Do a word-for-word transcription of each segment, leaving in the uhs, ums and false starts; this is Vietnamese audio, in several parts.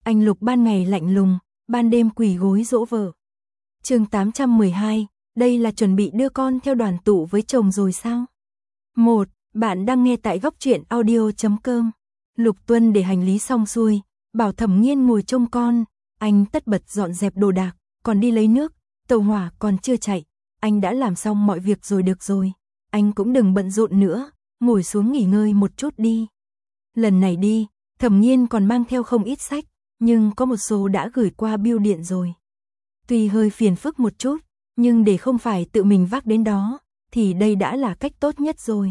Anh Lục ban ngày lạnh lùng, ban đêm quỳ gối dỗ vợ. Chương tám trăm mười hai, đây là chuẩn bị đưa con theo đoàn tụ với chồng rồi sao? một. Bạn đang nghe tại góc truyện audio chấm com. Lục Tuân để hành lý xong xuôi, bảo Thẩm Nghiên ngồi trông con, anh tất bật dọn dẹp đồ đạc, còn đi lấy nước, tàu hỏa còn chưa chạy, anh đã làm xong mọi việc rồi được rồi, anh cũng đừng bận rộn nữa, ngồi xuống nghỉ ngơi một chút đi. Lần này đi, Thẩm Nghiên còn mang theo không ít sách, nhưng có một số đã gửi qua bưu điện rồi. Tuy hơi phiền phức một chút, nhưng để không phải tự mình vác đến đó, thì đây đã là cách tốt nhất rồi.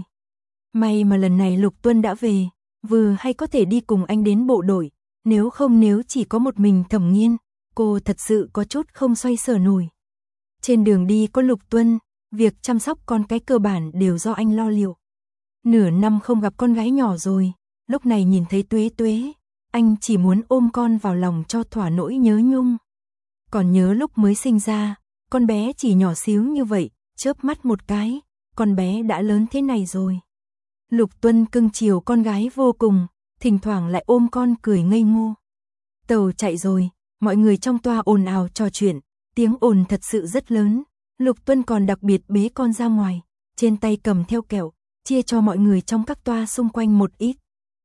May mà lần này Lục Tuân đã về, vừa hay có thể đi cùng anh đến bộ đội, nếu không nếu chỉ có một mình Thẩm Nghiên, cô thật sự có chút không xoay sở nổi. Trên đường đi có Lục Tuân, việc chăm sóc con cái cơ bản đều do anh lo liệu. Nửa năm không gặp con gái nhỏ rồi, lúc này nhìn thấy Tuế Tuế, anh chỉ muốn ôm con vào lòng cho thỏa nỗi nhớ nhung. Còn nhớ lúc mới sinh ra, con bé chỉ nhỏ xíu như vậy, chớp mắt một cái, con bé đã lớn thế này rồi. Lục Tuân cưng chiều con gái vô cùng, thỉnh thoảng lại ôm con cười ngây ngô. Tàu chạy rồi, mọi người trong toa ồn ào trò chuyện, tiếng ồn thật sự rất lớn. Lục Tuân còn đặc biệt bế con ra ngoài, trên tay cầm theo kẹo, chia cho mọi người trong các toa xung quanh một ít.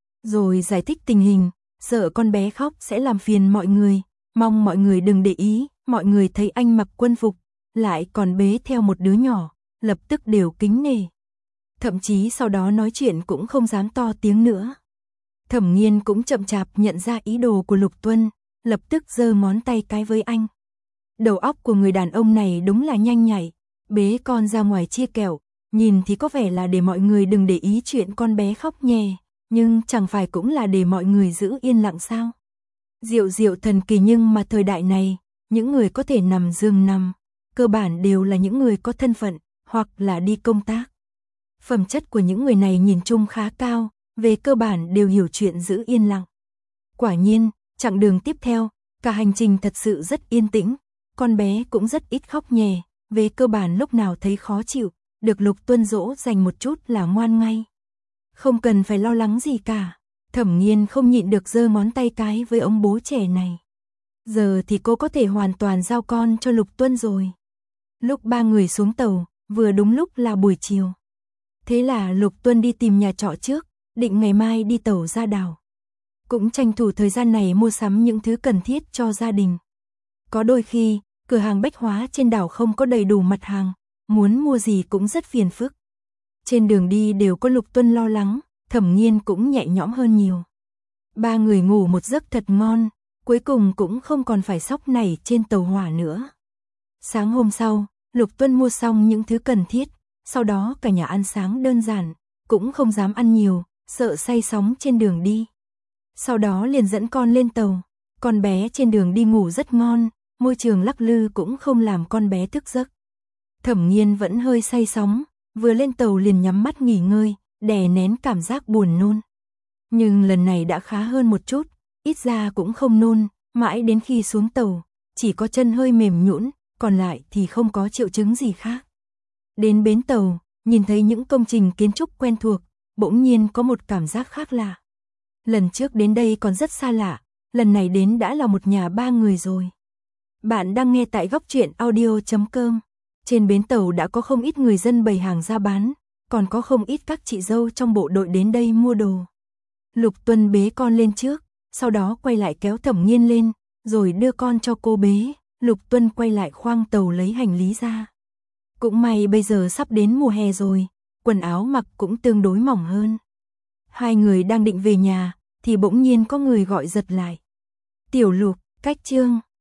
Rồi giải thích tình hình, sợ con bé khóc sẽ làm phiền mọi người, mong mọi người đừng để ý. Mọi người thấy anh mặc quân phục, lại còn bế theo một đứa nhỏ, lập tức đều kính nể. Thậm chí sau đó nói chuyện cũng không dám to tiếng nữa. Thẩm Nghiên cũng chậm chạp nhận ra ý đồ của Lục Tuân, lập tức giơ ngón tay cái với anh. Đầu óc của người đàn ông này đúng là nhanh nhạy, bế con ra ngoài chia kẹo, nhìn thì có vẻ là để mọi người đừng để ý chuyện con bé khóc nhè, nhưng chẳng phải cũng là để mọi người giữ yên lặng sao? Diệu diệu thần kỳ, nhưng mà thời đại này, những người có thể nằm giường nằm, cơ bản đều là những người có thân phận, hoặc là đi công tác. Phẩm chất của những người này nhìn chung khá cao, về cơ bản đều hiểu chuyện giữ yên lặng. Quả nhiên, chặng đường tiếp theo, cả hành trình thật sự rất yên tĩnh, con bé cũng rất ít khóc nhè, về cơ bản lúc nào thấy khó chịu, được Lục Tuân dỗ dành một chút là ngoan ngay. Không cần phải lo lắng gì cả. Thẩm Nghiên không nhịn được giơ ngón tay cái với ông bố trẻ này. Giờ thì cô có thể hoàn toàn giao con cho Lục Tuân rồi. Lúc ba người xuống tàu, vừa đúng lúc là buổi chiều. Thế là Lục Tuân đi tìm nhà trọ trước, định ngày mai đi tàu ra đảo. Cũng tranh thủ thời gian này mua sắm những thứ cần thiết cho gia đình. Có đôi khi, cửa hàng bách hóa trên đảo không có đầy đủ mặt hàng, muốn mua gì cũng rất phiền phức. Trên đường đi đều có Lục Tuân lo lắng, Thẩm Nghiên cũng nhẹ nhõm hơn nhiều. Ba người ngủ một giấc thật ngon, cuối cùng cũng không còn phải sóc nảy trên tàu hỏa nữa. Sáng hôm sau, Lục Tuân mua xong những thứ cần thiết, sau đó cả nhà ăn sáng đơn giản, cũng không dám ăn nhiều, sợ say sóng trên đường đi. Sau đó liền dẫn con lên tàu, con bé trên đường đi ngủ rất ngon, môi trường lắc lư cũng không làm con bé thức giấc. Thẩm Nghiên vẫn hơi say sóng, vừa lên tàu liền nhắm mắt nghỉ ngơi, đè nén cảm giác buồn nôn. Nhưng lần này đã khá hơn một chút, ít ra cũng không nôn, mãi đến khi xuống tàu, chỉ có chân hơi mềm nhũn, còn lại thì không có triệu chứng gì khác. Đến bến tàu, nhìn thấy những công trình kiến trúc quen thuộc, bỗng nhiên có một cảm giác khác lạ. Lần trước đến đây còn rất xa lạ, lần này đến đã là một nhà ba người rồi. Bạn đang nghe tại góc truyện audio chấm com. Trên bến tàu đã có không ít người dân bày hàng ra bán, còn có không ít các chị dâu trong bộ đội đến đây mua đồ. Lục Tuân bế con lên trước, sau đó quay lại kéo Thẩm Nghiên lên, rồi đưa con cho cô bế. Lục Tuân quay lại khoang tàu lấy hành lý ra. Cũng may bây giờ sắp đến mùa hè rồi, quần áo mặc cũng tương đối mỏng hơn. Hai người đang định về nhà, thì bỗng nhiên có người gọi giật lại. Tiểu Lục, cách chương.